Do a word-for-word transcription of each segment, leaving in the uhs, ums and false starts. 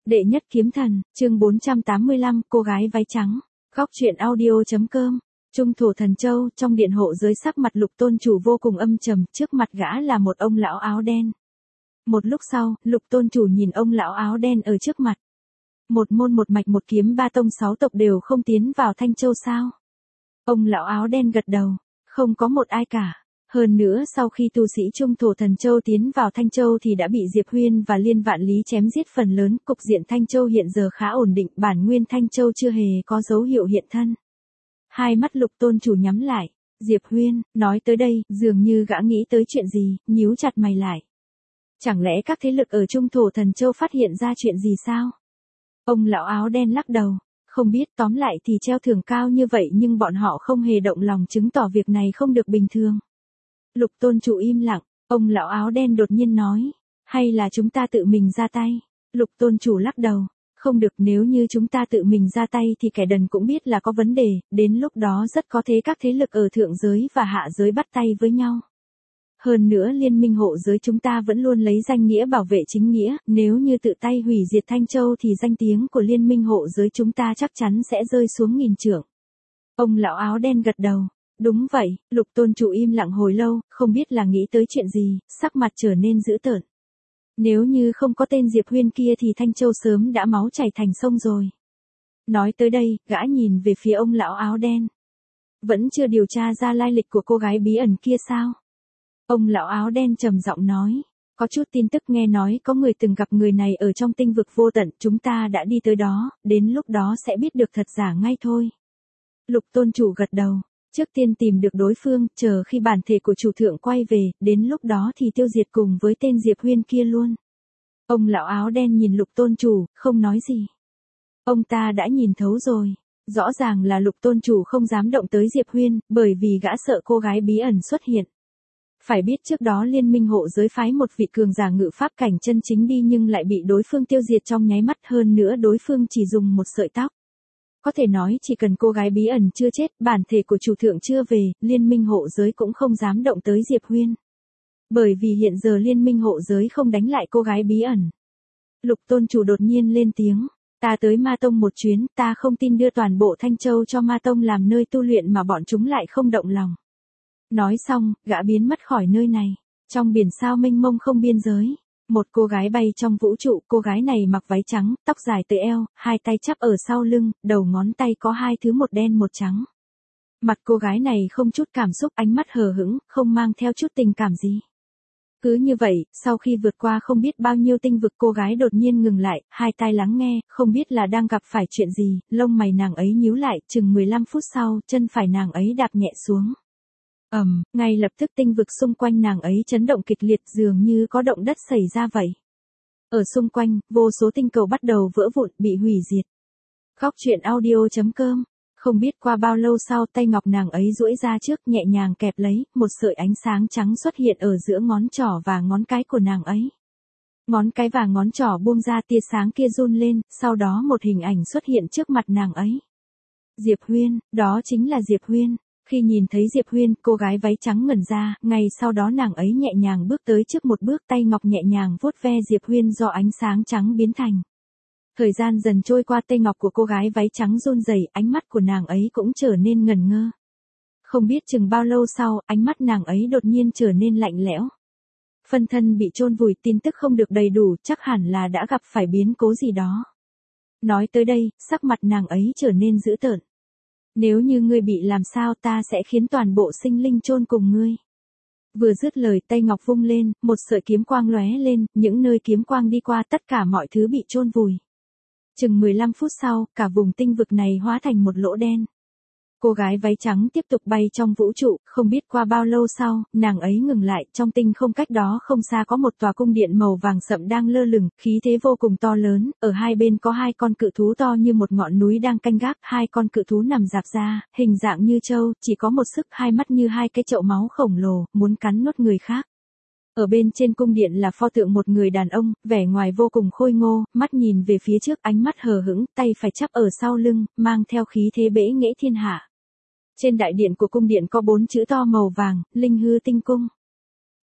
Đệ nhất kiếm thần, chương bốn trăm tám mươi lăm, cô gái váy trắng. Góc truyện audio.com. Trung thổ Thần Châu, trong điện hộ giới sắc mặt Lục Tôn Chủ vô cùng âm trầm, trước mặt gã là một ông lão áo đen. Một lúc sau, Lục Tôn Chủ nhìn ông lão áo đen ở trước mặt. Một môn một mạch một kiếm ba tông sáu tộc đều không tiến vào Thanh Châu sao? Ông lão áo đen gật đầu, không có một ai cả. Hơn nữa sau khi tu sĩ Trung thổ Thần Châu tiến vào Thanh Châu thì đã bị Diệp Huyên và Liên Vạn Lý chém giết phần lớn, cục diện Thanh Châu hiện giờ khá ổn định, bản nguyên Thanh Châu chưa hề có dấu hiệu hiện thân. Hai mắt Lục Tôn Chủ nhắm lại, Diệp Huyên, nói tới đây, dường như gã nghĩ tới chuyện gì, nhíu chặt mày lại. Chẳng lẽ các thế lực ở Trung thổ Thần Châu phát hiện ra chuyện gì sao? Ông lão áo đen lắc đầu, không biết, tóm lại thì treo thưởng cao như vậy nhưng bọn họ không hề động lòng, chứng tỏ việc này không được bình thường. Lục Tôn Chủ im lặng, ông lão áo đen đột nhiên nói, hay là chúng ta tự mình ra tay? Lục Tôn Chủ lắc đầu, không được, nếu như chúng ta tự mình ra tay thì kẻ đần cũng biết là có vấn đề, đến lúc đó rất có thể các thế lực ở thượng giới và hạ giới bắt tay với nhau. Hơn nữa liên minh hộ giới chúng ta vẫn luôn lấy danh nghĩa bảo vệ chính nghĩa, nếu như tự tay hủy diệt Thanh Châu thì danh tiếng của liên minh hộ giới chúng ta chắc chắn sẽ rơi xuống nghìn trượng. Ông lão áo đen gật đầu. Đúng vậy, Lục Tôn Chủ im lặng hồi lâu, không biết là nghĩ tới chuyện gì, sắc mặt trở nên dữ tợn. Nếu như không có tên Diệp Huyên kia thì Thanh Châu sớm đã máu chảy thành sông rồi. Nói tới đây, gã nhìn về phía ông lão áo đen. Vẫn chưa điều tra ra lai lịch của cô gái bí ẩn kia sao? Ông lão áo đen trầm giọng nói, có chút tin tức nghe nói có người từng gặp người này ở trong tinh vực vô tận, chúng ta đã đi tới đó, đến lúc đó sẽ biết được thật giả ngay thôi. Lục Tôn Chủ gật đầu. Trước tiên tìm được đối phương, chờ khi bản thể của chủ thượng quay về, đến lúc đó thì tiêu diệt cùng với tên Diệp Huyên kia luôn. Ông lão áo đen nhìn Lục Tôn Chủ, không nói gì. Ông ta đã nhìn thấu rồi. Rõ ràng là Lục Tôn Chủ không dám động tới Diệp Huyên, bởi vì gã sợ cô gái bí ẩn xuất hiện. Phải biết trước đó liên minh hộ giới phái một vị cường giả ngự pháp cảnh chân chính đi nhưng lại bị đối phương tiêu diệt trong nháy mắt, hơn nữa đối phương chỉ dùng một sợi tóc. Có thể nói chỉ cần cô gái bí ẩn chưa chết, bản thể của chủ thượng chưa về, liên minh hộ giới cũng không dám động tới Diệp Huyên. Bởi vì hiện giờ liên minh hộ giới không đánh lại cô gái bí ẩn. Lục Tôn Chủ đột nhiên lên tiếng, ta tới Ma Tông một chuyến, ta không tin đưa toàn bộ Thanh Châu cho Ma Tông làm nơi tu luyện mà bọn chúng lại không động lòng. Nói xong, gã biến mất khỏi nơi này. Trong biển sao mênh mông không biên giới. Một cô gái bay trong vũ trụ, cô gái này mặc váy trắng, tóc dài tới eo, hai tay chắp ở sau lưng, đầu ngón tay có hai thứ một đen một trắng. Mặt cô gái này không chút cảm xúc, ánh mắt hờ hững, không mang theo chút tình cảm gì. Cứ như vậy, sau khi vượt qua không biết bao nhiêu tinh vực, cô gái đột nhiên ngừng lại, hai tai lắng nghe, không biết là đang gặp phải chuyện gì, lông mày nàng ấy nhíu lại, chừng mười lăm phút sau, chân phải nàng ấy đạp nhẹ xuống. Ầm, um, ngay lập tức tinh vực xung quanh nàng ấy chấn động kịch liệt, dường như có động đất xảy ra vậy. Ở xung quanh, vô số tinh cầu bắt đầu vỡ vụn, bị hủy diệt. Góc truyện audio.com. Không biết qua bao lâu sau, tay ngọc nàng ấy duỗi ra trước, nhẹ nhàng kẹp lấy, một sợi ánh sáng trắng xuất hiện ở giữa ngón trỏ và ngón cái của nàng ấy. Ngón cái và ngón trỏ buông ra, tia sáng kia run lên, sau đó một hình ảnh xuất hiện trước mặt nàng ấy. Diệp Huyên, đó chính là Diệp Huyên. Khi nhìn thấy Diệp Huyên, cô gái váy trắng ngẩn ra, ngay sau đó nàng ấy nhẹ nhàng bước tới trước một bước, tay ngọc nhẹ nhàng vuốt ve Diệp Huyên do ánh sáng trắng biến thành. Thời gian dần trôi qua, tay ngọc của cô gái váy trắng run rẩy, ánh mắt của nàng ấy cũng trở nên ngẩn ngơ. Không biết chừng bao lâu sau, ánh mắt nàng ấy đột nhiên trở nên lạnh lẽo. Phân thân bị chôn vùi, tin tức không được đầy đủ, chắc hẳn là đã gặp phải biến cố gì đó. Nói tới đây, sắc mặt nàng ấy trở nên dữ tợn. Nếu như ngươi bị làm sao, ta sẽ khiến toàn bộ sinh linh chôn cùng ngươi. Vừa dứt lời, tay ngọc vung lên, một sợi kiếm quang lóe lên, những nơi kiếm quang đi qua tất cả mọi thứ bị chôn vùi. Chừng mười lăm phút sau, cả vùng tinh vực này hóa thành một lỗ đen. Cô gái váy trắng tiếp tục bay trong vũ trụ, không biết qua bao lâu sau, nàng ấy ngừng lại, trong tinh không cách đó không xa có một tòa cung điện màu vàng sậm đang lơ lửng, khí thế vô cùng to lớn, ở hai bên có hai con cự thú to như một ngọn núi đang canh gác, hai con cự thú nằm rạp ra, hình dạng như trâu, chỉ có một sức, hai mắt như hai cái chậu máu khổng lồ, muốn cắn nuốt người khác. Ở bên trên cung điện là pho tượng một người đàn ông, vẻ ngoài vô cùng khôi ngô, mắt nhìn về phía trước, ánh mắt hờ hững, tay phải chắp ở sau lưng, mang theo khí thế bẽ nghễ thiên hạ. Trên đại điện của cung điện có bốn chữ to màu vàng, Linh Hư Tinh Cung.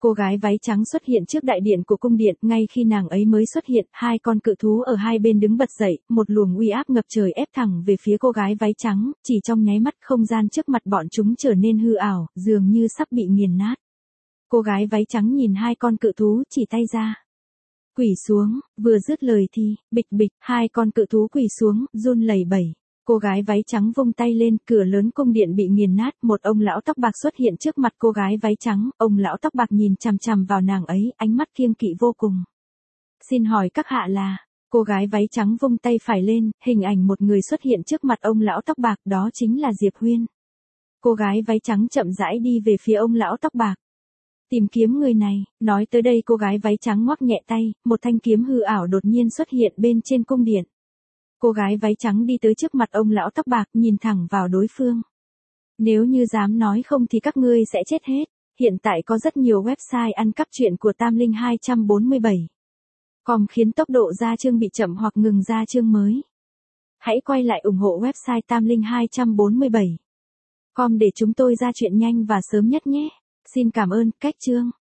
Cô gái váy trắng xuất hiện trước đại điện của cung điện, ngay khi nàng ấy mới xuất hiện, hai con cự thú ở hai bên đứng bật dậy, một luồng uy áp ngập trời ép thẳng về phía cô gái váy trắng, chỉ trong nháy mắt không gian trước mặt bọn chúng trở nên hư ảo, dường như sắp bị nghiền nát. Cô gái váy trắng nhìn hai con cự thú, chỉ tay ra. Quỳ xuống, vừa dứt lời thì, bịch bịch, hai con cự thú quỳ xuống, run lẩy bẩy. Cô gái váy trắng vung tay lên, cửa lớn cung điện bị nghiền nát, một ông lão tóc bạc xuất hiện trước mặt cô gái váy trắng, ông lão tóc bạc nhìn chằm chằm vào nàng ấy, ánh mắt kiêng kỵ vô cùng. Xin hỏi các hạ là, cô gái váy trắng vung tay phải lên, hình ảnh một người xuất hiện trước mặt ông lão tóc bạc, đó chính là Diệp Huyên. Cô gái váy trắng chậm rãi đi về phía ông lão tóc bạc. Tìm kiếm người này, nói tới đây cô gái váy trắng ngoắc nhẹ tay, một thanh kiếm hư ảo đột nhiên xuất hiện bên trên cung điện. Cô gái váy trắng đi tới trước mặt ông lão tóc bạc, nhìn thẳng vào đối phương. Nếu như dám nói không thì các ngươi sẽ chết hết. Hiện tại có rất nhiều website ăn cắp truyện của Tam Linh hai bốn bảy. Com khiến tốc độ ra chương bị chậm hoặc ngừng ra chương mới. Hãy quay lại ủng hộ website Tam Linh hai bốn bảy. Com để chúng tôi ra chuyện nhanh và sớm nhất nhé. Xin cảm ơn, cách chương.